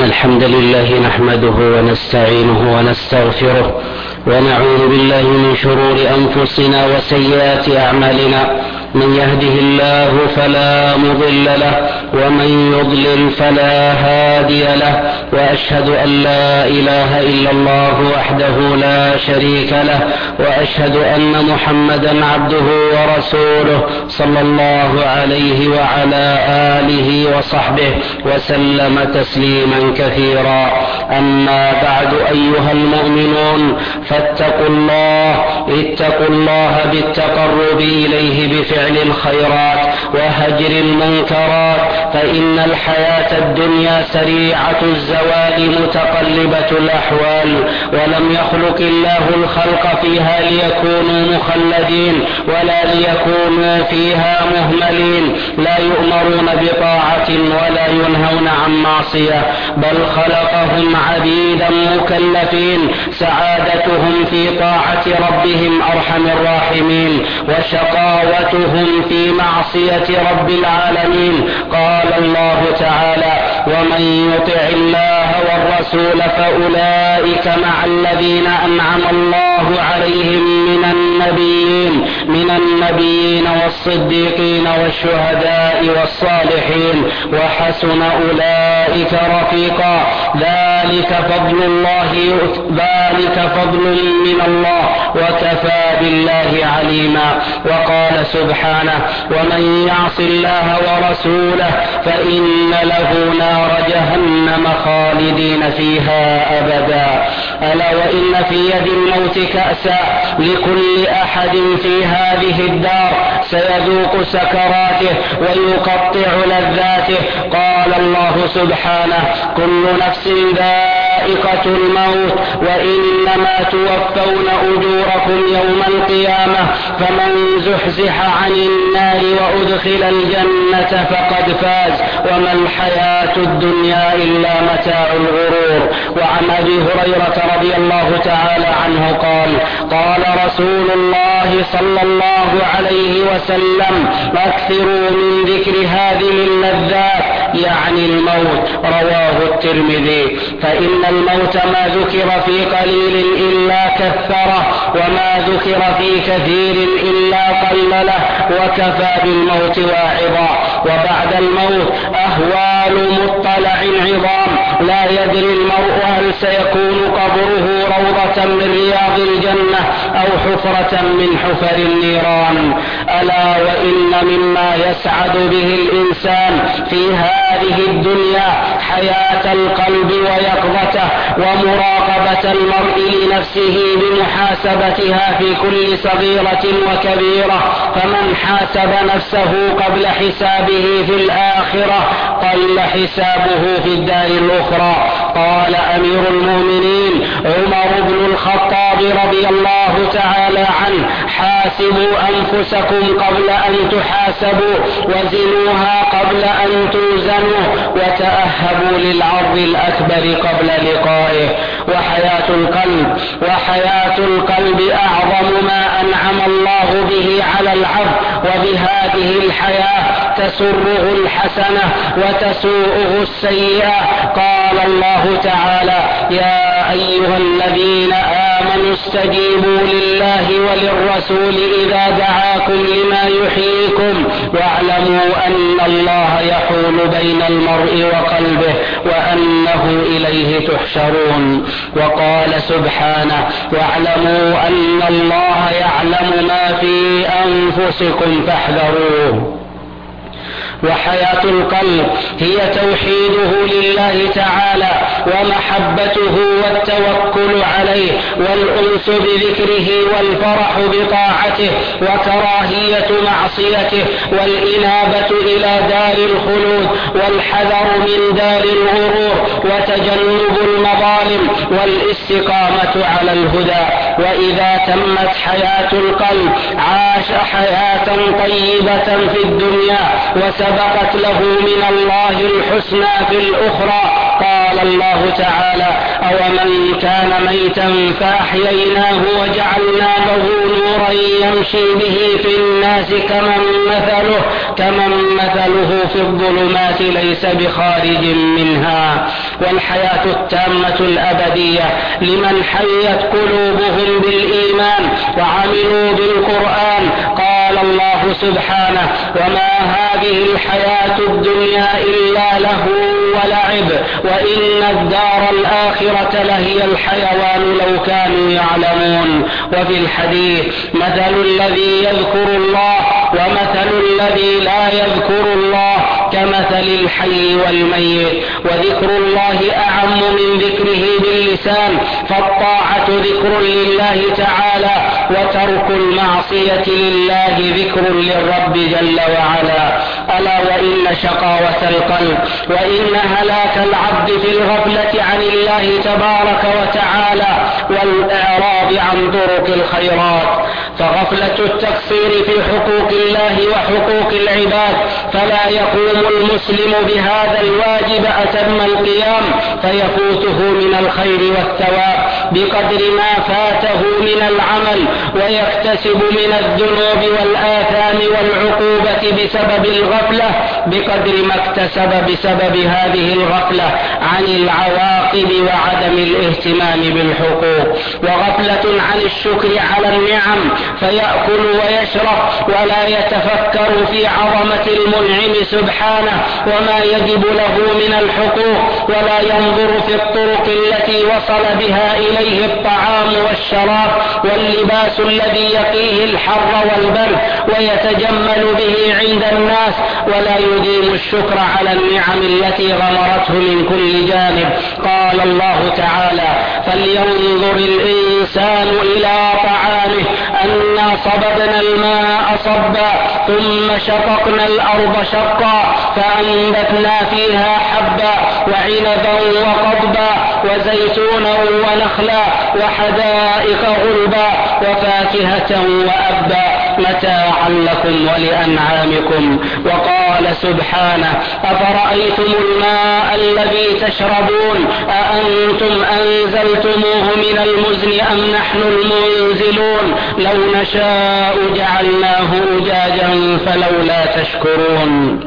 الحمد لله نحمده ونستعينه ونستغفره ونعوذ بالله من شرور أنفسنا وسيئات أعمالنا. من يهده الله فلا مضل له ومن يضلل فلا هادي له، وأشهد أن لا إله إلا الله وحده لا شريك له، وأشهد أن محمدا عبده ورسوله صلى الله عليه وعلى آله وصحبه وسلم تسليما كثيرا. أما بعد، أيها المؤمنون، فاتقوا الله بالتقرب إليه بفعل الخيرات وهجر المنكرات، فإن الحياة الدنيا سريعة الزوال متقلبة الأحوال، ولم يخلق الله الخلق فيها ليكونوا مخلدين ولا ليكونوا فيها مهملين، لا يؤمرون بطاعة ولا ينهون عن معصية، بل خلقهم عبيدا مكلفين، سعادتهم في طاعة ربهم أرحم الراحمين، وشقاوتهم في معصية رب العالمين. قال الله تعالى: ومن يطع الله والرسول فأولئك مع الذين أنعم الله عليهم من النبيين والصديقين والشهداء والصالحين، وحسن أولئك رفيقا. ذلك فضل من الله، وكفى بالله عليما. وقال سبحانه: ومن يعص الله ورسوله فإن له نار جهنم خالدين فيها أبدا. ألا وإن في يد الموت كأسا، لكل أحد في هذه الدار سيذوق سكراته ويقطع لذاته. قال الله سبحانه: كل نفس ذائقة الموت وإنما توفون أجوركم يوم القيامة، فمن زحزح عن النار وأدخل الجنة فقد فاز، وما الحياة الدنيا إلا متاع الغرور. وعن أبي هريرة رضي الله تعالى عنه قال: قال رسول الله صلى الله عليه وسلم: أكثروا من ذكر هذه اللذات، يعني الموت. رواه الترمذي. فإن الموت ما ذكر في قليل إلا كثره، وما ذكر في كثير إلا قلله، وكفى بالموت واعظا. وبعد الموت أهوال مطلع عظام، لا يدري المرء هل سيكون قبره روضة من رياض الجنة أو حفرة من حفر النيران. ألا وإن مما يسعد به الإنسان في هذه الدنيا حياة القلب ويقظته، ومراقبة المرء لنفسه بمحاسبتها في كل صغيرة وكبيرة. فمن حاسب نفسه قبل حسابه في الآخرة قل حسابه في الدار الأخرى. قال أمير المؤمنين عمر بن الخطاب رضي الله تعالى عنه: حاسبوا أنفسكم قبل أن تحاسبوا، وزنوها قبل أن توزنوا، وتأهبوا للعرض الأكبر قبل لقائه. وحياة القلب أعظم ما أنعم الله به على العبد، وبهذه الحياة تسره الحسنة وتسوءه السيئة. قال الله تعالى: يا أيها الذين آمنوا استجيبوا لله وللرسول إذا دعاكم لما يحييكم، واعلموا أن الله يحول بين المرء وقلبه، وأنه إليه تحشرون. وقال سبحانه: واعلموا أن الله يعلم ما في أنفسكم فاحذروه. وحياة القلب هي توحيده لله تعالى، ومحبته والتوكل عليه، والأنس بذكره، والفرح بطاعته، وكراهية معصيته، والإنابة إلى دار الخلود، والحذر من دار الغرور، وتجنب المظالم، والاستقامة على الهدى. وإذا تمت حياة القلب عاش حياة طيبة في الدنيا، وسبقت له من الله الحسنى في الأخرى. قال الله تعالى: أومن كان ميتا فأحييناه وجعلنا له نورا يمشي به في الناس كمن مثله في الظلمات ليس بخارج منها. والحياة التامة الأبدية لمن حيت قلوبهم بالإيمان وعملوا بالقرآن. قال الله سبحانه: وما هذه الحياة الدنيا إلا له ولعب وإن الدار الآخرة لهي الحيوان لو كانوا يعلمون. وفي الحديث: مثل الذي يذكر الله ومثل الذي لا يذكر الله كمثل الحي والميت، وذكر الله أعم من ذكره باللسان، فالطاعة ذكر لله تعالى وترك المعصية لله ذكر للرب جل وعلا. ألا وإن شقاوة القلب وإن هلاك العبد في الغفلة عن الله تبارك وتعالى والإعراض عن طرق الخيرات. فغفلة التقصير في حقوق الله وحقوق العباد، فلا يقوم المسلم بهذا الواجب أتم القيام، فيفوته من الخير والثواب بقدر ما فاته من العمل، ويكتسب من الذنوب والآثام والعقوبة بسبب الغفلة بقدر ما اكتسب بسبب هذه الغفلة عن العواقب وعدم الاهتمام بالحقوق. وغفلة عن الشكر على النعم، فيأكل ويشرب ولا يتفكر في عظمة المنعم سبحانه وما يجب له من الحقوق، ولا ينظر في الطرق التي وصل بها إليه الطعام والشراب واللباس الذي يقيه الحر والبرد ويتجمل به عند الناس، ولا يديم الشكر على النعم التي غمرته من كل جانب. قال الله تعالى: فلينظر الإنسان إلى طعامه أنا صببنا الماء صبا ثم شققنا الأرض شقا فأنبتنا فيها حبا وعنبا وقضبا وزيتونا ونخلا وحدائق غلبا وفاكهة وأبا متاعا لكم ولأنعامكم. وقال سبحانه: أفرأيتم الماء الذي تشربون أأنتم أنزلتموه من المزن أم نحن المنزلون لو نشاء جعلناه أجاجا فلولا تشكرون.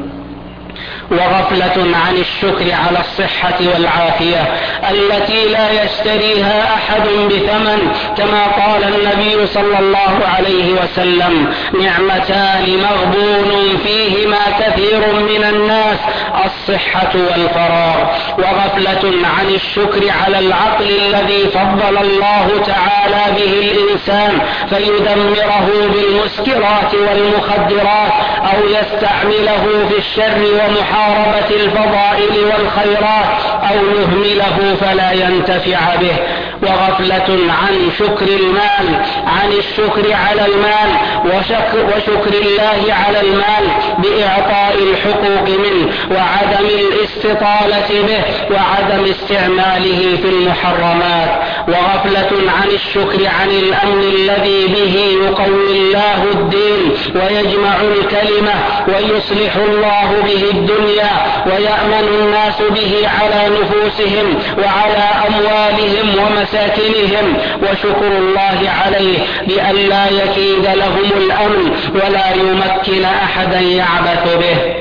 وغفلة عن الشكر على الصحة والعافية التي لا يشتريها أحد بثمن، كما قال النبي صلى الله عليه وسلم: نعمتان مغبون فيهما كثير من الناس الصحة والفراغ. وغفلة عن الشكر على العقل الذي فضل الله تعالى به الإنسان فيدمره بالمسكرات والمخدرات أو يستعمله في الشر ومحاربة الفضائل والخيرات أو يهمله فلا ينتفع به. وغفلة عن شكر المال، عن الشكر على المال وشكر الله على المال بإعطاء الحقوق منه وعدم الاستطالة به وعدم استعماله في المحرمات. وغفلة عن الشكر عن الأمن الذي به يقوي الله الدين ويجمع الكلمة ويصلح الله به الدنيا ويأمن الناس به على نفوسهم وعلى أموالهم ومساكنهم. وشكر الله عليه بأن لا يكيد لهم الأمن ولا يمكن أحدا يعبث به.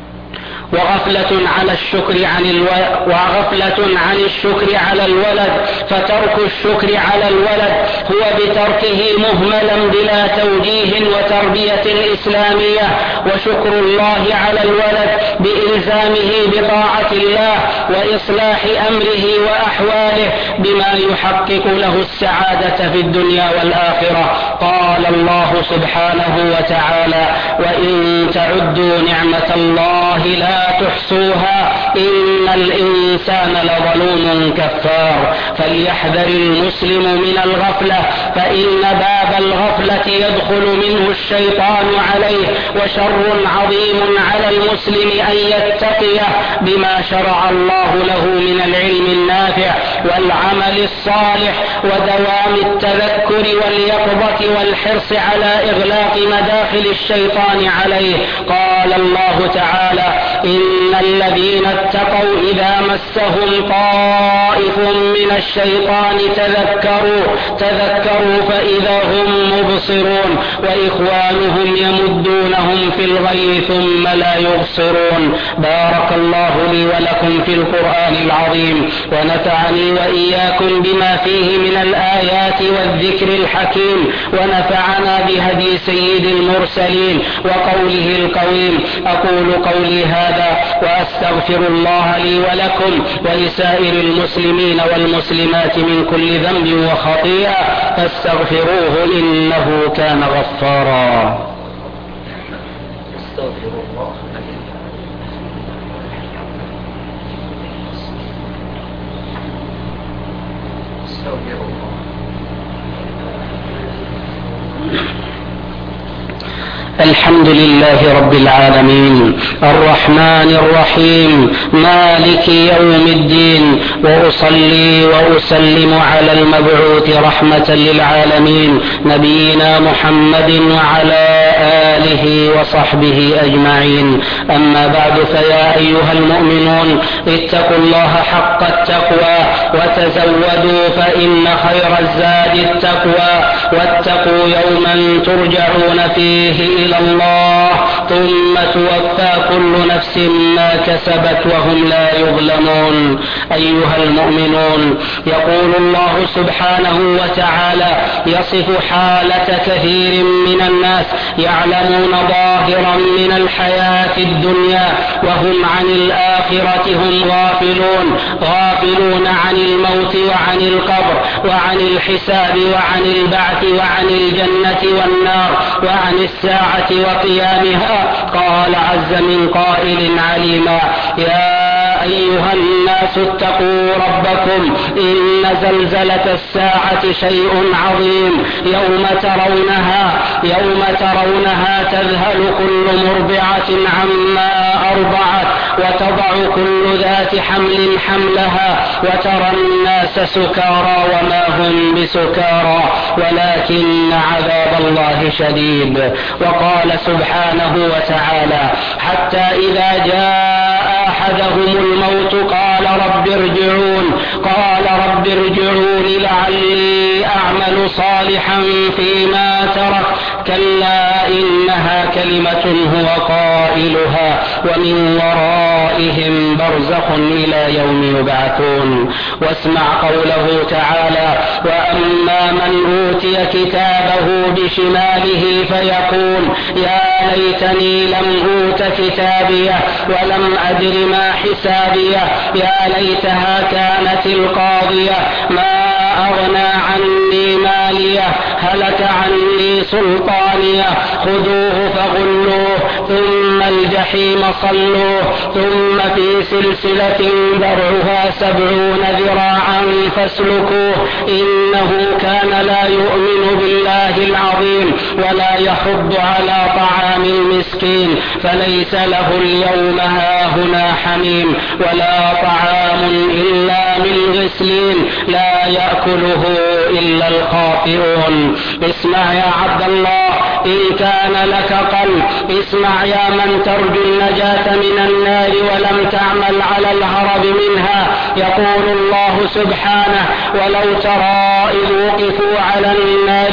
وغفلة عن الشكر على الولد، فترك الشكر على الولد هو بتركه مهملا بلا توجيه وتربية إسلامية. وشكر الله على الولد بإلزامه بطاعة الله وإصلاح أمره وأحواله بما يحقق له السعادة في الدنيا والآخرة. قال الله سبحانه وتعالى: وإن تعدوا نعمة الله لا تحصوها إن الإنسان لظلوم كفار. فليحذر المسلم من الغفلة، فإن باب الغفلة يدخل منه الشيطان عليه، وشر عظيم على المسلم أن يتقيه بما شرع الله له من العلم النافع والعمل الصالح ودوام التذكر واليقظة والحرص على إغلاق مداخل الشيطان عليه. قال قال الله تعالى: إن الذين اتقوا إذا مسهم طائف من الشيطان تذكروا فإذا هم مبصرون وإخوانهم يمدونهم في الغي ثم لا يبصرون. بارك الله لي ولكم في القرآن العظيم، ونفعني وإياكم بما فيه من الآيات والذكر الحكيم، ونفعنا بهدي سيد المرسلين وقوله القويم. أقول قولي هذا وأستغفر الله لي ولكم ولسائر المسلمين والمسلمات من كل ذنب وخطيئة، فاستغفروه إنه كان غفارا. استغفر الله. استغفر الله. الحمد لله رب العالمين، الرحمن الرحيم، مالك يوم الدين، وأصلي وأسلم على المبعوث رحمة للعالمين نبينا محمد وعلى آله وصحبه أجمعين. أما بعد، فيا أيها المؤمنون اتقوا الله حق التقوى وتزودوا فإن خير الزاد التقوى، واتقوا يوما ترجعون فيه إلى الله ثم توفى كل نفس ما كسبت وهم لا يظلمون. أيها المؤمنون، يقول الله سبحانه وتعالى يصف حالة كثير من الناس يعلمون ظاهرا من الحياة الدنيا وهم عن الآخرة هم غافلون عن الموت وعن القبر وعن الحساب وعن البعث وعن الجنة والنار وعن الساعة وقيامها. قال عز من قائل عليما: يا أيها الناس اتقوا ربكم إن زلزلة الساعة شيء عظيم، يوم ترونها تذهل كل مرضعة عما أرضعت وتضع كل ذات حمل حملها وترى الناس سكارى وما هم بسكارى ولكن عذاب الله شديد. وقال سبحانه وتعالى: حتى إذا جاء أحدهم الموت قال رب ارجعون لعلي أعمل صالحا فيما ترك، كلا إنها كلمة هو قائلها ومن ورائهم برزخ إلى يوم يبعثون. واسمع قوله تعالى: وأما من أوتي كتابه بشماله فيقول يا ليتني لم أوت كتابيه ولم أدر ما حسابيه، يا ليتها كانت القاضية ما أغنى عني ماليه، هلك عني سلطانيه، خذوه فغلوه ثم الجحيم صلوه ثم في سلسلة ذرعها 70 ذراعا فاسلكوه، إنه كان لا يؤمن بالله العظيم ولا يحض على طعام المسكين، فليس له اليوم هاهنا حميم ولا طعام إلا من غسلين لا يأكله إلا الخاطئون. اسمع يا عبد الله إن كان لك قلب، اسمع يا من ترجو النجاة من النار ولم تعمل على الهرب منها. يقول الله سبحانه: ولو ترى إذ وقفوا على النار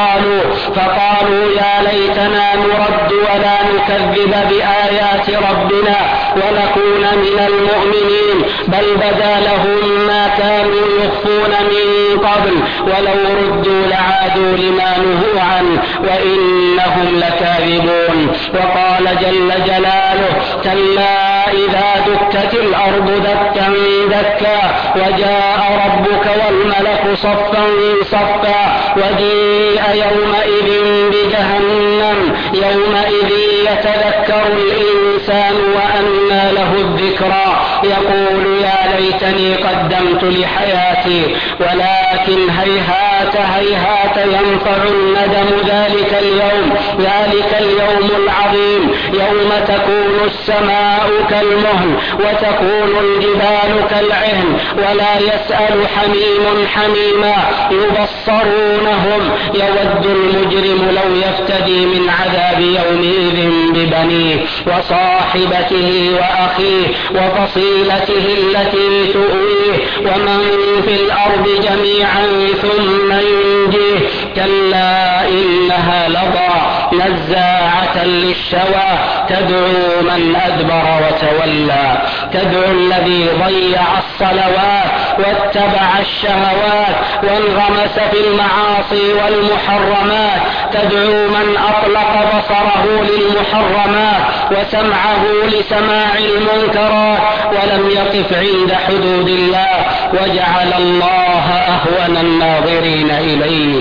فقالوا يا ليتنا نرد ولا نكذب بآيات ربنا ونكون من المؤمنين، بل بدا لهم ما كانوا يخفون من قبل ولو ردوا لعادوا لما نهوا عنه وإنهم لكاذبون. وقال جل جلاله: كلا إذا دكت الأرض دكا دكا وجاء ربك والملك صفا صفا وجيء يومئذ بجهنم يومئذ يتذكر الإنسان وأنى له الذكرى يقول يا ليتني قدمت لحياتي، ولكن هيهات هيهات ينفع الندم ذلك اليوم العظيم، يوم تكون السماء كالمهل وتكون الجبال كالعهن ولا يسأل حميم حميما، يبصرونهم يود المجرم لو يفتدي من عذاب يومئذ ببنيه وصاحبته وأخيه وفصيلته التي تؤويه ومن في الأرض جميعا ثم ينجيه، كلا إنها لظى نزاعة للشوى تدعو من أدبر وتولى، تدعو الذي ضيع الصلوات واتبع الشهوات وانغمس في المعاصي والمحرمات، تدعو من أطلق بصره للمحرمات وسمعه لسماع المنكرات ولم يقف عند حدود الله وجعل الله أهون الناظرين إليه.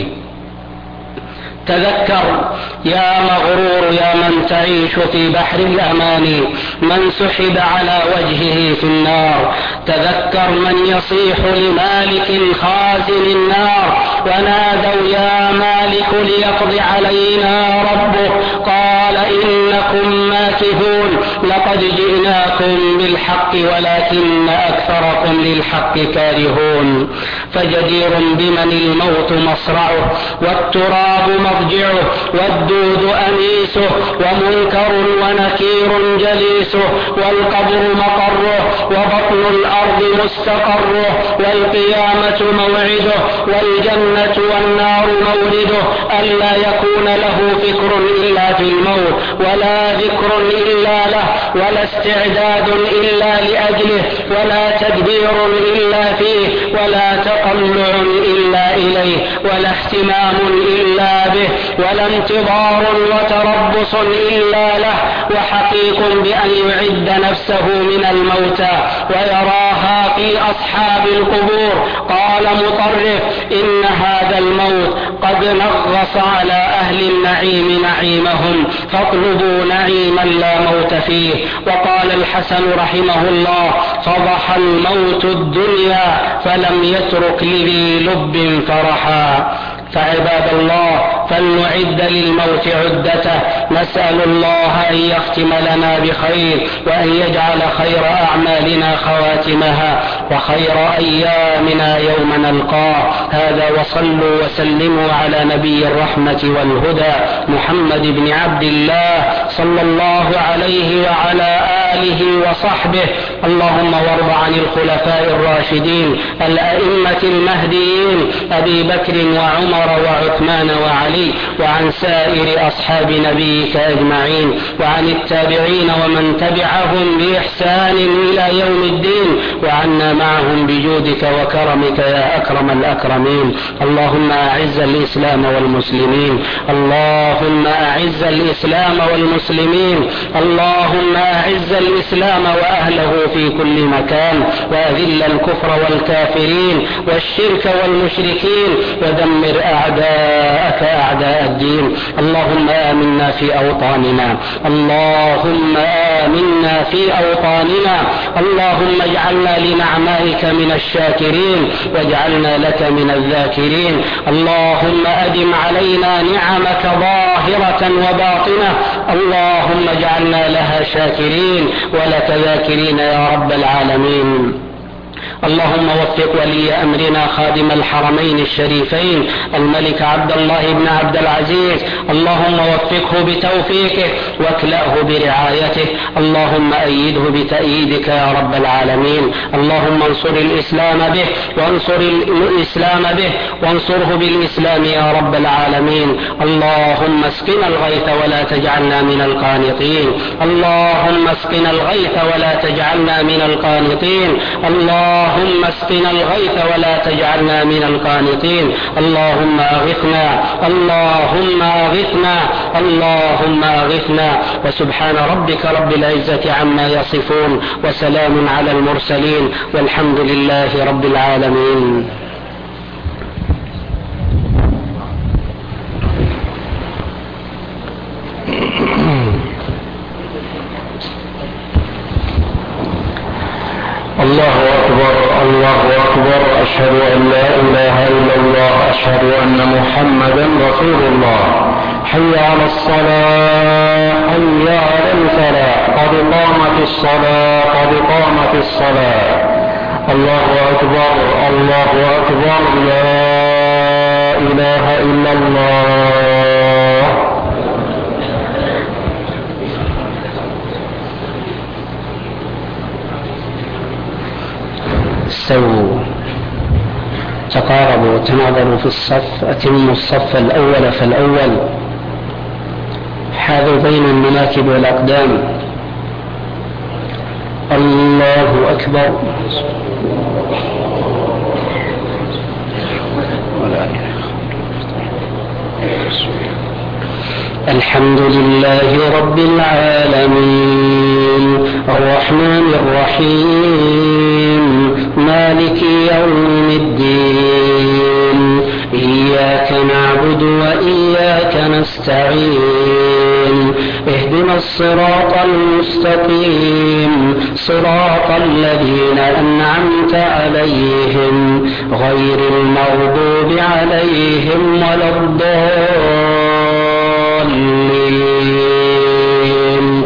تذكر يا مغرور يا من تعيش في بحر الأماني من سحب على وجهه في النار، تذكر من يصيح لمالك خازن النار ونادوا يا مالك ليقضي علينا ربه، قال إنكم ماكثون لقد جئناكم بالحق ولكن أكثركم للحق كارهون. فجدير بمن الموت مصرعه والتراب مضجعه والدود أنيسه ومنكر ونكير جليسه والقبر مقره وبطن الأرض مستقره والقيامة موعده والجنة والنار مورده، ألا يكون له فكر إلا في الموت ولا ذكر إلا له ولا استعداد إلا لأجله ولا تدبير إلا فيه ولا تطلع إلا إليه ولا اهتمام إلا به ولا انتظار وتربص إلا له، وحقيق بأن يعد نفسه من الموتى ويراها في أصحاب القبور. قال مطرف إن هذا الموت قد نغص على أهل النعيم نعيمهم فاطلبوا نعيما لا موت فيه. وقال الحسن رحمه الله فضح الموت الدنيا فلم يترك لذي لب فرحا. فعباد الله فلنعد للموت عدته، نسأل الله أن يختم لنا بخير وأن يجعل خير أعمالنا خواتمها وخير أيامنا يوم نلقاه. هذا وصلوا وسلموا على نبي الرحمة والهدى محمد بن عبد الله صلى الله عليه وعلى آله وصحبه. اللهم وارض عن الخلفاء الراشدين الأئمة المهديين أبي بكر وعمر وعثمان وعلي وعن سائر أصحاب نبيك أجمعين وعن التابعين ومن تبعهم بإحسان إلى يوم الدين وعنا معهم بجودك وكرمك يا أكرم الأكرمين. اللهم أعز الإسلام والمسلمين، اللهم أعز الإسلام والمسلمين، اللهم أعز الإسلام وأهله في كل مكان وأذل الكفر والكافرين والشرك والمشركين ودمر أعداءك أعداء الدين. اللهم آمنا في أوطاننا، اللهم آمنا في أوطاننا، اللهم اجعلنا لنعمائك من الشاكرين واجعلنا لك من الذاكرين. اللهم أدم علينا نعمك ظاهرة وباطنة، اللهم اجعلنا لها شاكرين ولك ذاكرين يا رب العالمين. اللهم وفق ولي أمرنا خادم الحرمين الشريفين الملك عبد الله بن عبد العزيز، اللهم وفقه بتوفيقه واكلأه برعايته، اللهم أيده بتأييدك يا رب العالمين. اللهم انصر الإسلام به وانصر الإسلام به وانصره بالإسلام يا رب العالمين. اللهم اسقنا الغيث ولا تجعلنا من القانطين، اللهم اسقنا الغيث ولا تجعلنا من القانطين، اللهم اسقنا الغيث ولا تجعلنا من القانطين. اللهم أغثنا، اللهم أغثنا، اللهم أغثنا. وسبحان ربك رب العزة عما يصفون وسلام على المرسلين والحمد لله رب العالمين. الله أكبر. الله أكبر، أشهد أن لا إله إلا الله، أشهد أن محمدا رسول الله. حي على الصلاة، حي على الفلاح، قد قامت الصلاة، قد قامت الصلاة. الله أكبر، الله أكبر، لا إله إلا الله. استووا، تقاربوا، تناظروا في الصف، أتموا الصف الأول فالأول، حاذوا بين المناكب والأقدام. الله أكبر. الحمد لله رب العالمين، الرحمن الرحيم، مالك يوم الدين، إياك نعبد وإياك نستعين، اهدنا الصراط المستقيم، صراط الذين أنعمت عليهم، غير المغضوب عليهم ولا الضالين.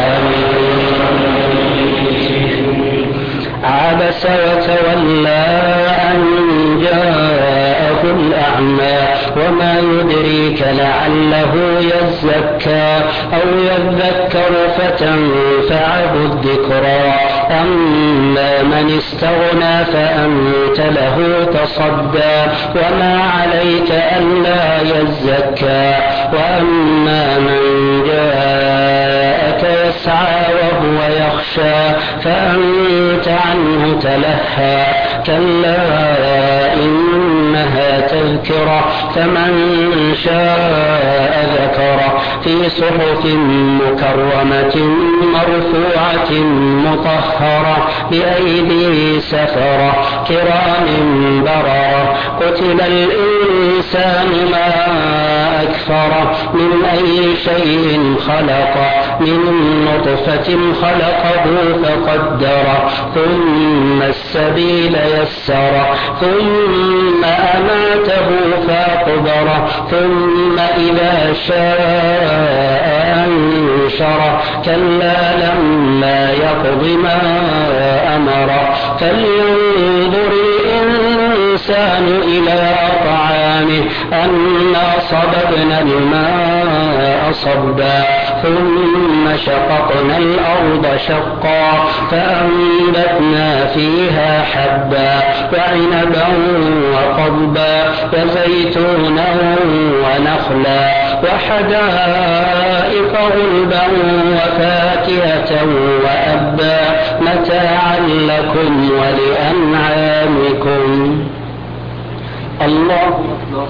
عبس وتولى أن جاءه الأعمى، وما يدريك لعله يزكى أو يذكر فتنفعه الذكرى. أما من استغنى فأنت له تصدى، وما عليك ألا يزكى. وأما من جاءك يسعى وهو يخشى فأنت عنه تلهى. كلا إنها تذكرة، فمن شاء ذكره، في صحف مكرمة مرفوعة مطهرة بأيدي سفرة كرام بررة. قتل الإنسان ما أكفره، من أي شيء خلقه، من نطفة خلقه فقدره، ثم السبيل يسره، ثم أماته فأقبره، ثم إذا شاء أنشره. كلا لما يقض ما أمره. فلينظر الإنسان إلى طعامه، أنا صببنا الماء صبا، ثم شققنا الأرض شقا، فأنبتنا فيها حبا، وعنبا وقضبا، وزيتونا ونخلا، وحدائق غلبا، وفاكهة وأبا، متاعا لكم ولأنعامكم. الله أكبر.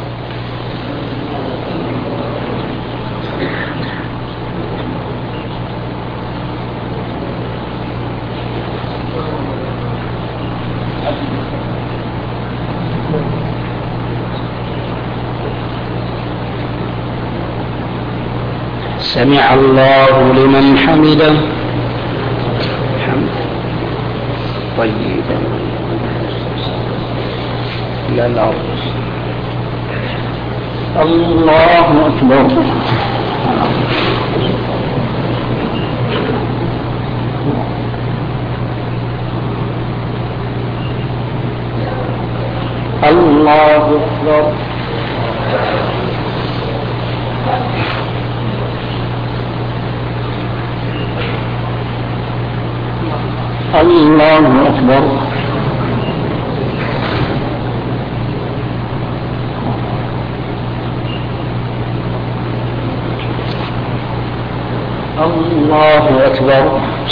سمع الله لمن حمده. حمد طيبا إلى الأرض. الله أكبر. الله أكبر. الله أكبر. الله أكبر.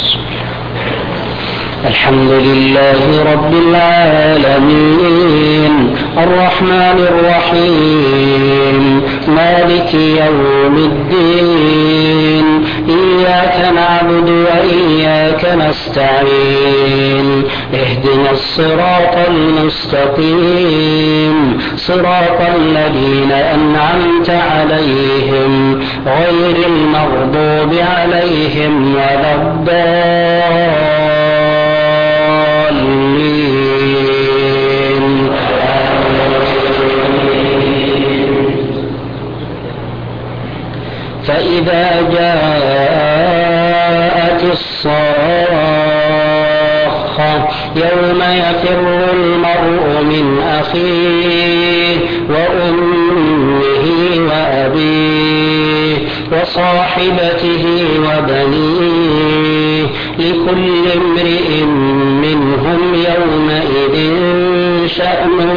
الحمد لله رب العالمين، الرحمن الرحيم، مالك يوم الدين، إياك نعبد وإياك نستعين، اهدنا الصراط المستقيم، صراط الذين أنعمت عليهم، غير المغضوب عليهم ولا الضالين. يوم يفر المرء من أخيه وأمه وأبيه وصاحبته وبنيه لكل امرئ منهم يومئذ شأن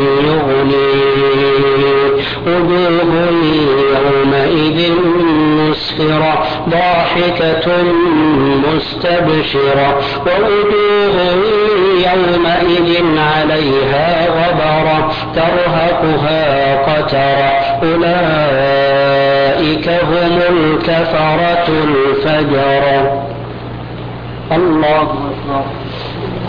يغنيه وجوه يومئذ مسفرة ضاحكة مستبشرة ووجوه يومئذ عليها غبرة ترهقها قترة أولئك هم الكفرة الفجرة. الله أكبر.